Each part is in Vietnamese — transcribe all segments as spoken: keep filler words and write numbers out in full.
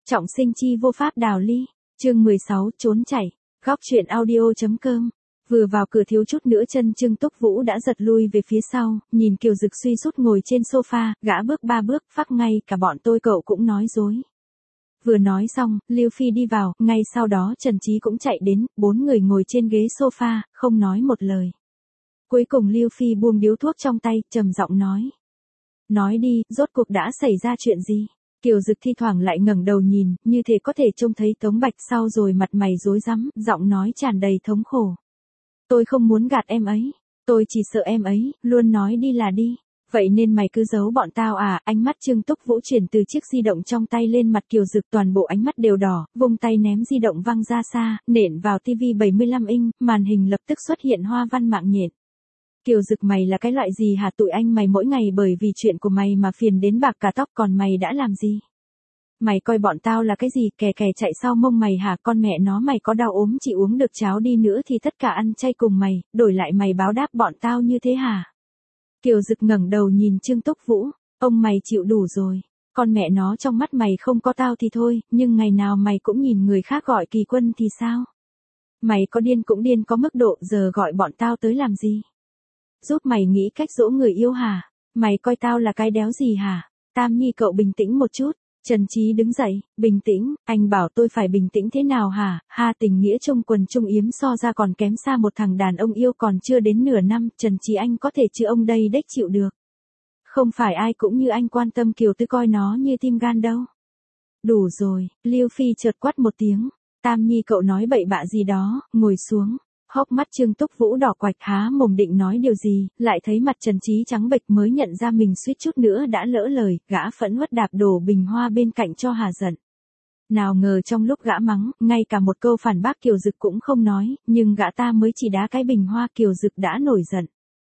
Trọng sinh chi vô pháp đào ly. Chương mười sáu, trốn chạy. Góc truyện audio.com. Vừa vào cửa thiếu chút nữa chân Trương Túc Vũ đã giật lui về phía sau, nhìn Kiều Dực suy sút ngồi trên sofa, gã bước ba bước, phác ngay cả bọn tôi cậu cũng nói dối. Vừa nói xong, Lưu Phi đi vào, ngay sau đó Trần Chí cũng chạy đến, bốn người ngồi trên ghế sofa, không nói một lời. Cuối cùng Lưu Phi buông điếu thuốc trong tay, trầm giọng nói. Nói đi, rốt cuộc đã xảy ra chuyện gì? Kiều Dực thi thoảng lại ngẩng đầu nhìn, như thể có thể trông thấy Tống Bạch sau rồi mặt mày rối rắm, giọng nói tràn đầy thống khổ. Tôi không muốn gạt em ấy, tôi chỉ sợ em ấy, luôn nói đi là đi. Vậy nên mày cứ giấu bọn tao à? Ánh mắt Trương Túc Vũ chuyển từ chiếc di động trong tay lên mặt Kiều Dực, toàn bộ ánh mắt đều đỏ, vung tay ném di động văng ra xa, nện vào tivi bảy mươi lăm inch, màn hình lập tức xuất hiện hoa văn mạng nhện. Kiều Dực, mày là cái loại gì hả? Tụi anh mày mỗi ngày bởi vì chuyện của mày mà phiền đến bạc cả tóc, còn mày đã làm gì? Mày coi bọn tao là cái gì? Kè kè chạy sau mông mày hả? Con mẹ nó, mày có đau ốm chỉ uống được cháo đi nữa thì tất cả ăn chay cùng mày, đổi lại mày báo đáp bọn tao như thế hả? Kiều Dực ngẩng đầu nhìn Trương Túc Vũ, ông mày chịu đủ rồi. Con mẹ nó, trong mắt mày không có tao thì thôi, nhưng ngày nào mày cũng nhìn người khác gọi Kỳ Quân thì sao? Mày có điên cũng điên có mức độ, giờ gọi bọn tao tới làm gì? Giúp mày nghĩ cách dỗ người yêu hả? Mày coi tao là cái đéo gì hả? Tam Nhi, cậu bình tĩnh một chút. Trần Chí đứng dậy, bình tĩnh, anh bảo tôi phải bình tĩnh thế nào hả? Ha, tình nghĩa trong quần trung yếm so ra còn kém xa một thằng đàn ông yêu còn chưa đến nửa năm, Trần Chí anh có thể chứ ông đây đếch chịu được. Không phải ai cũng như anh quan tâm Kiều Tư coi nó như tim gan đâu. Đủ rồi, Lưu Phi chợt quát một tiếng. Tam Nhi, cậu nói bậy bạ gì đó, ngồi xuống. Hốc mắt Trương Túc Vũ đỏ quạch, há mồm định nói điều gì, lại thấy mặt Trần Chí trắng bệch mới nhận ra mình suýt chút nữa đã lỡ lời, gã phẫn uất đạp đổ bình hoa bên cạnh cho hà giận. Nào ngờ trong lúc gã mắng, ngay cả một câu phản bác Kiều Dực cũng không nói, nhưng gã ta mới chỉ đá cái bình hoa, Kiều Dực đã nổi giận.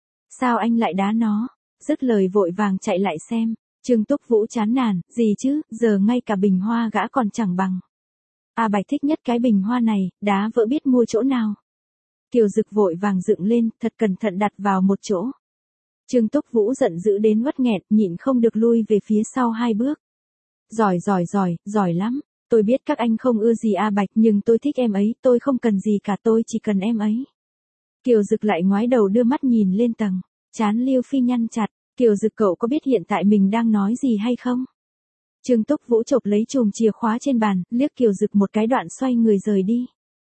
Sao anh lại đá nó? Dứt lời vội vàng chạy lại xem. Trương Túc Vũ chán nản, gì chứ, giờ ngay cả bình hoa gã còn chẳng bằng. A Bạch thích nhất cái bình hoa này, đá vỡ biết mua chỗ nào. Kiều Dực vội vàng dựng lên, thật cẩn thận đặt vào một chỗ. Trương Túc Vũ giận dữ đến uất nghẹt, nhịn không được lui về phía sau hai bước. Giỏi giỏi giỏi, giỏi lắm. Tôi biết các anh không ưa gì A Bạch, nhưng tôi thích em ấy, tôi không cần gì cả, tôi chỉ cần em ấy. Kiều Dực lại ngoái đầu đưa mắt nhìn lên tầng. Trán Lưu Phi nhăn chặt. Kiều Dực, cậu có biết hiện tại mình đang nói gì hay không? Trương Túc Vũ chộp lấy chùm chìa khóa trên bàn, liếc Kiều Dực một cái đoạn xoay người rời đi.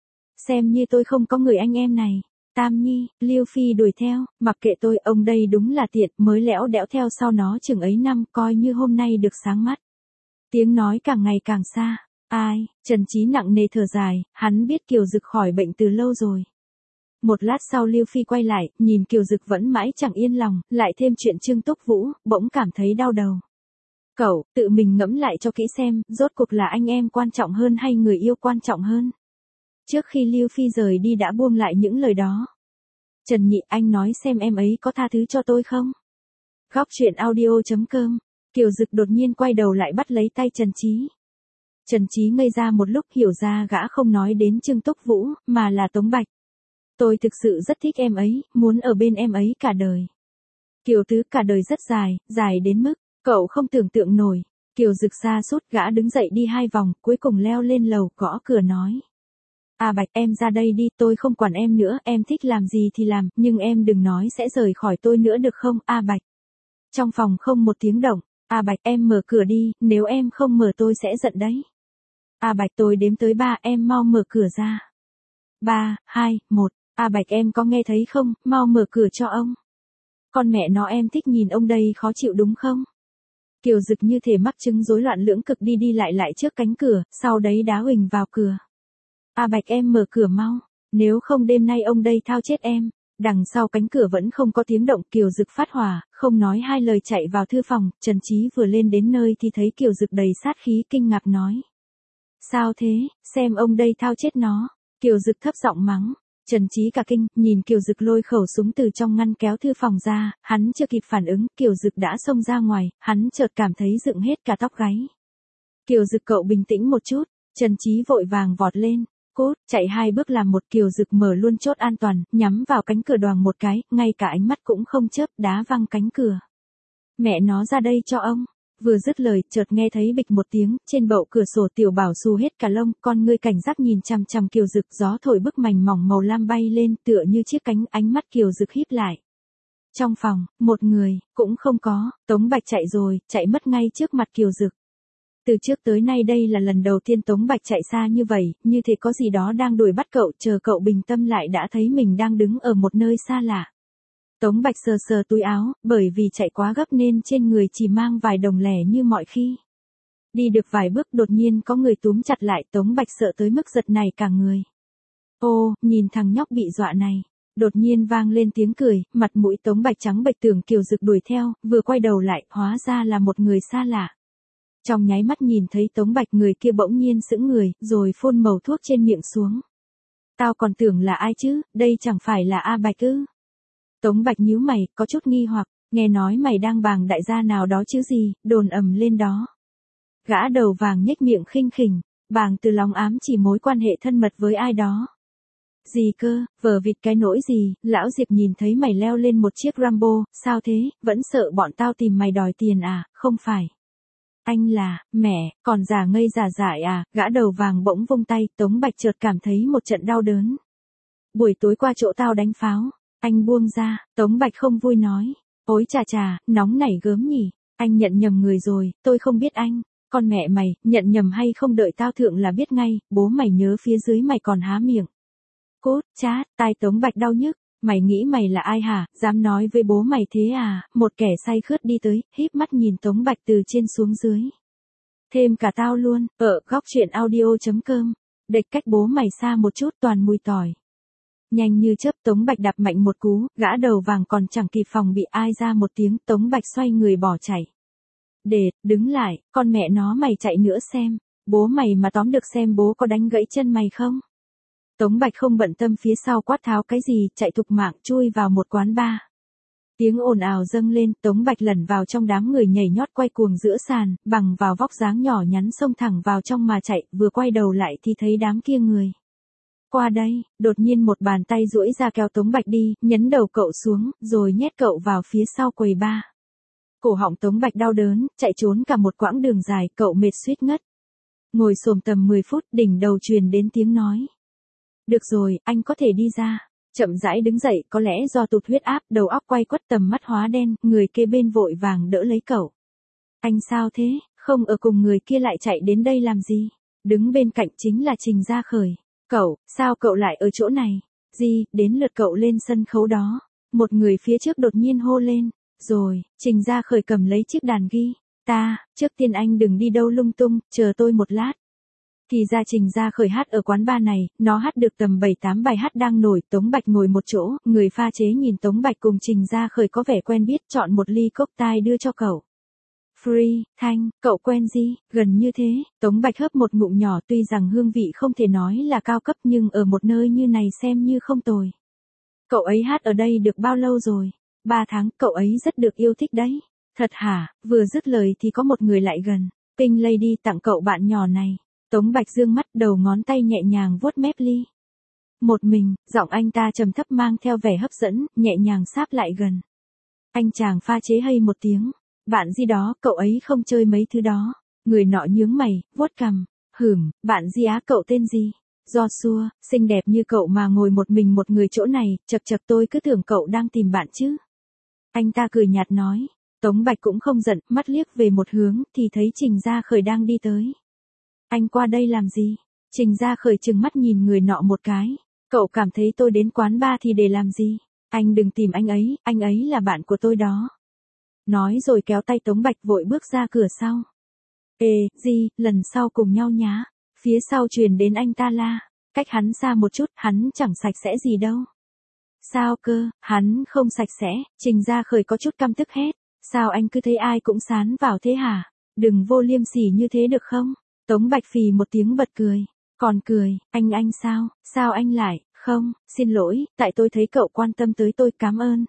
Xem như tôi không có người anh em này. Tam Nhi, Lưu Phi đuổi theo, mặc kệ tôi, ông đây đúng là tiện, mới lẽo đẽo theo sau nó chừng ấy năm, coi như hôm nay được sáng mắt. Tiếng nói càng ngày càng xa. Ai? Trần Chí nặng nề thở dài, hắn biết Kiều Dực khỏi bệnh từ lâu rồi. Một lát sau Lưu Phi quay lại, nhìn Kiều Dực vẫn mãi chẳng yên lòng, lại thêm chuyện Trương Túc Vũ, bỗng cảm thấy đau đầu. Cậu, tự mình ngẫm lại cho kỹ xem, rốt cuộc là anh em quan trọng hơn hay người yêu quan trọng hơn? Trước khi Lưu Phi rời đi đã buông lại những lời đó. Trần Nhị, anh nói xem em ấy có tha thứ cho tôi không? Góc truyện audio.com. Kiều Dực đột nhiên quay đầu lại bắt lấy tay Trần Chí. Trần Chí ngây ra một lúc, hiểu ra gã không nói đến Trương Túc Vũ, mà là Tống Bạch. Tôi thực sự rất thích em ấy, muốn ở bên em ấy cả đời. Kiều Tứ, cả đời rất dài, dài đến mức, cậu không tưởng tượng nổi. Kiều Dực xa sút, gã đứng dậy đi hai vòng, cuối cùng leo lên lầu, gõ cửa nói. A Bạch, em ra đây đi, tôi không quản em nữa, em thích làm gì thì làm, nhưng em đừng nói sẽ rời khỏi tôi nữa được không, A Bạch? Trong phòng không một tiếng động. A Bạch, em mở cửa đi, nếu em không mở tôi sẽ giận đấy. A Bạch, tôi đếm tới ba, em mau mở cửa ra. Ba, hai, một. A Bạch, em có nghe thấy không, mau mở cửa cho ông. Con mẹ nó, em thích nhìn ông đây khó chịu đúng không? Kiều Dực như thể mắc chứng rối loạn lưỡng cực đi đi lại lại trước cánh cửa, sau đấy đá huỳnh vào cửa. A Bạch, em mở cửa mau, nếu không đêm nay ông đây thao chết em. Đằng sau cánh cửa vẫn không có tiếng động, Kiều Dực phát hỏa, không nói hai lời chạy vào thư phòng, Trần Chí vừa lên đến nơi thì thấy Kiều Dực đầy sát khí, kinh ngạc nói. Sao thế, xem ông đây thao chết nó. Kiều Dực thấp giọng mắng. Trần Chí cả kinh, nhìn Kiều Dực lôi khẩu súng từ trong ngăn kéo thư phòng ra, hắn chưa kịp phản ứng, Kiều Dực đã xông ra ngoài, hắn chợt cảm thấy dựng hết cả tóc gáy. Kiều Dực, cậu bình tĩnh một chút. Trần Chí vội vàng vọt lên. Cốt, chạy hai bước làm một, Kiều Dực mở luôn chốt an toàn, nhắm vào cánh cửa đoàng một cái, ngay cả ánh mắt cũng không chớp, đá văng cánh cửa. Mẹ nó, ra đây cho ông. Vừa dứt lời, chợt nghe thấy bịch một tiếng, trên bậu cửa sổ Tiểu Bảo xù hết cả lông, con ngươi cảnh giác nhìn chằm chằm Kiều Dực, gió thổi bức mảnh mỏng màu lam bay lên, tựa như chiếc cánh, ánh mắt Kiều Dực híp lại. Trong phòng, một người, cũng không có, Tống Bạch chạy rồi, chạy mất ngay trước mặt Kiều Dực. Từ trước tới nay đây là lần đầu tiên Tống Bạch chạy xa như vậy, như thế có gì đó đang đuổi bắt cậu, chờ cậu bình tâm lại đã thấy mình đang đứng ở một nơi xa lạ. Tống Bạch sờ sờ túi áo, bởi vì chạy quá gấp nên trên người chỉ mang vài đồng lẻ như mọi khi. Đi được vài bước đột nhiên có người túm chặt lại, Tống Bạch sợ tới mức giật nảy cả người. Ô, nhìn thằng nhóc bị dọa này. Đột nhiên vang lên tiếng cười, mặt mũi Tống Bạch trắng bệch, tưởng Kiều Dực đuổi theo, vừa quay đầu lại, hóa ra là một người xa lạ. Trong nháy mắt nhìn thấy Tống Bạch, người kia bỗng nhiên sững người, rồi phun màu thuốc trên miệng xuống. Tao còn tưởng là ai chứ, đây chẳng phải là A Bạch ư? Tống Bạch nhíu mày, có chút nghi hoặc, nghe nói mày đang bàng đại gia nào đó chứ gì, đồn ầm lên đó. Gã đầu vàng nhếch miệng khinh khỉnh, bàng từ lòng ám chỉ mối quan hệ thân mật với ai đó. Gì cơ, vờ vịt cái nỗi gì, lão Diệp nhìn thấy mày leo lên một chiếc Rambo, sao thế, vẫn sợ bọn tao tìm mày đòi tiền à, không phải. Anh là, mẹ, còn giả ngây giả dại à, gã đầu vàng bỗng vung tay, Tống Bạch chợt cảm thấy một trận đau đớn. Buổi tối qua chỗ tao đánh pháo, anh buông ra, Tống Bạch không vui nói. Ôi chà chà, nóng nảy gớm nhỉ, anh nhận nhầm người rồi, tôi không biết anh. Con mẹ mày, nhận nhầm hay không đợi tao thượng là biết ngay, bố mày nhớ phía dưới mày còn há miệng. Cốt, chát, tai Tống Bạch đau nhức, mày nghĩ mày là ai hả, dám nói với bố mày thế à, một kẻ say khướt đi tới, híp mắt nhìn Tống Bạch từ trên xuống dưới. Thêm cả tao luôn, ở góc truyện audio chấm com, địch cách bố mày xa một chút toàn mùi tỏi. Nhanh như chớp Tống Bạch đạp mạnh một cú, gã đầu vàng còn chẳng kịp phòng bị ai ra một tiếng, Tống Bạch xoay người bỏ chạy. Để, đứng lại, con mẹ nó mày chạy nữa xem, bố mày mà tóm được xem bố có đánh gãy chân mày không? Tống Bạch không bận tâm phía sau quát tháo cái gì, chạy thục mạng chui vào một quán bar. Tiếng ồn ào dâng lên, Tống Bạch lẩn vào trong đám người nhảy nhót quay cuồng giữa sàn, bằng vào vóc dáng nhỏ nhắn xông thẳng vào trong mà chạy, vừa quay đầu lại thì thấy đám kia người. Qua đây, đột nhiên một bàn tay duỗi ra kéo Tống Bạch đi, nhấn đầu cậu xuống, rồi nhét cậu vào phía sau quầy bar. Cổ họng Tống Bạch đau đớn, chạy trốn cả một quãng đường dài, cậu mệt suýt ngất. Ngồi xổm tầm mười phút, đỉnh đầu truyền đến tiếng nói. Được rồi, anh có thể đi ra. Chậm rãi đứng dậy, có lẽ do tụt huyết áp, đầu óc quay quắt, tầm mắt hóa đen, người kế bên vội vàng đỡ lấy cậu. Anh sao thế, không ở cùng người kia lại chạy đến đây làm gì? Đứng bên cạnh chính là Trình Gia Khởi. Cậu, sao cậu lại ở chỗ này? Gì, đến lượt cậu lên sân khấu đó. Một người phía trước đột nhiên hô lên. Rồi, Trình Gia Khởi cầm lấy chiếc đàn ghi. Ta, trước tiên anh đừng đi đâu lung tung, chờ tôi một lát. Thì ra Trình Gia Khởi hát ở quán bar này, nó hát được tầm bảy tám bài hát đang nổi, Tống Bạch ngồi một chỗ, người pha chế nhìn Tống Bạch cùng Trình Gia Khởi có vẻ quen biết, chọn một ly cocktail đưa cho cậu. Free, Thanh, cậu quen gì, gần như thế, Tống Bạch hớp một ngụm nhỏ, tuy rằng hương vị không thể nói là cao cấp nhưng ở một nơi như này xem như không tồi. Cậu ấy hát ở đây được bao lâu rồi? Ba tháng, cậu ấy rất được yêu thích đấy. Thật hả, vừa dứt lời thì có một người lại gần. Pink Lady tặng cậu bạn nhỏ này. Tống Bạch dương mắt, đầu ngón tay nhẹ nhàng vuốt mép ly. Một mình, giọng anh ta trầm thấp mang theo vẻ hấp dẫn, nhẹ nhàng sáp lại gần. Anh chàng pha chế hay một tiếng. Bạn gì đó, cậu ấy không chơi mấy thứ đó. Người nọ nhướng mày, vuốt cằm. Hửm, bạn gì á, cậu tên gì? Joshua, xinh đẹp như cậu mà ngồi một mình một người chỗ này, chật chật tôi cứ tưởng cậu đang tìm bạn chứ. Anh ta cười nhạt nói. Tống Bạch cũng không giận, mắt liếc về một hướng, thì thấy Trình Gia Khởi đang đi tới. Anh qua đây làm gì? Trình Gia Khởi trừng mắt nhìn người nọ một cái. Cậu cảm thấy tôi đến quán bar thì để làm gì? Anh đừng tìm anh ấy, anh ấy là bạn của tôi đó. Nói rồi kéo tay Tống Bạch vội bước ra cửa sau. Ê, gì, lần sau cùng nhau nhá. Phía sau truyền đến anh ta la. Cách hắn xa một chút, hắn chẳng sạch sẽ gì đâu. Sao cơ, hắn không sạch sẽ, Trình Gia Khởi có chút căm tức hét. Sao anh cứ thấy ai cũng sán vào thế hả? Đừng vô liêm sỉ như thế được không? Tống Bạch phì một tiếng bật cười. Còn cười, anh anh sao, sao anh lại, không, xin lỗi, tại tôi thấy cậu quan tâm tới tôi, cảm ơn.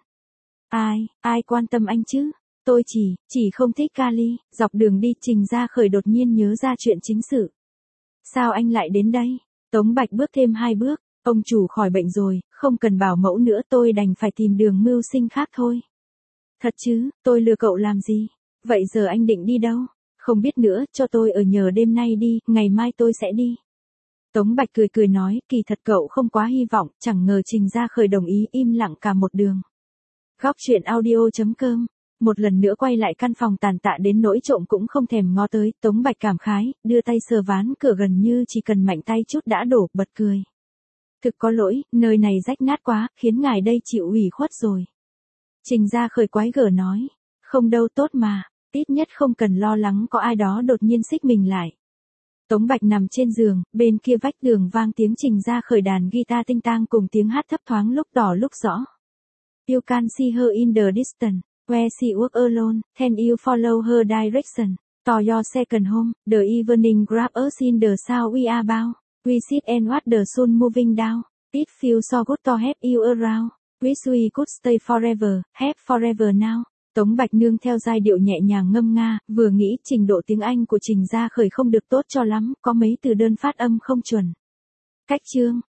Ai, ai quan tâm anh chứ? Tôi chỉ, chỉ không thích Kali. Dọc đường đi Trình Gia Khởi đột nhiên nhớ ra chuyện chính sự. Sao anh lại đến đây? Tống Bạch bước thêm hai bước. Ông chủ khỏi bệnh rồi, không cần bảo mẫu nữa, tôi đành phải tìm đường mưu sinh khác thôi. Thật chứ, tôi lừa cậu làm gì? Vậy giờ anh định đi đâu? Không biết nữa, cho tôi ở nhờ đêm nay đi, ngày mai tôi sẽ đi. Tống Bạch cười cười nói, kỳ thật cậu không quá hy vọng, chẳng ngờ Trình Gia Khởi đồng ý im lặng cả một đường. Góc chuyện audio chấm com. Một lần nữa quay lại căn phòng tàn tạ đến nỗi trộm cũng không thèm ngó tới, Tống Bạch cảm khái, đưa tay sờ ván cửa gần như chỉ cần mạnh tay chút đã đổ, bật cười. Thực có lỗi, nơi này rách nát quá, khiến ngài đây chịu ủy khuất rồi. Trình Gia Khởi quái gở nói, không đâu, tốt mà, ít nhất không cần lo lắng có ai đó đột nhiên xích mình lại. Tống Bạch nằm trên giường, bên kia vách tường vang tiếng Trình Gia Khởi đàn guitar tinh tang cùng tiếng hát thấp thoáng lúc tỏ lúc rõ. You can see her in the distance, where she walks alone, can you follow her direction, to your second home, the evening grab us in the south we are bound, we sit and watch the sun moving down, it feels so good to have you around, wish we could stay forever, have forever now. Tống Bạch nương theo giai điệu nhẹ nhàng ngâm nga, vừa nghĩ trình độ tiếng Anh của Trình Gia Khởi không được tốt cho lắm, có mấy từ đơn phát âm không chuẩn. Cách chương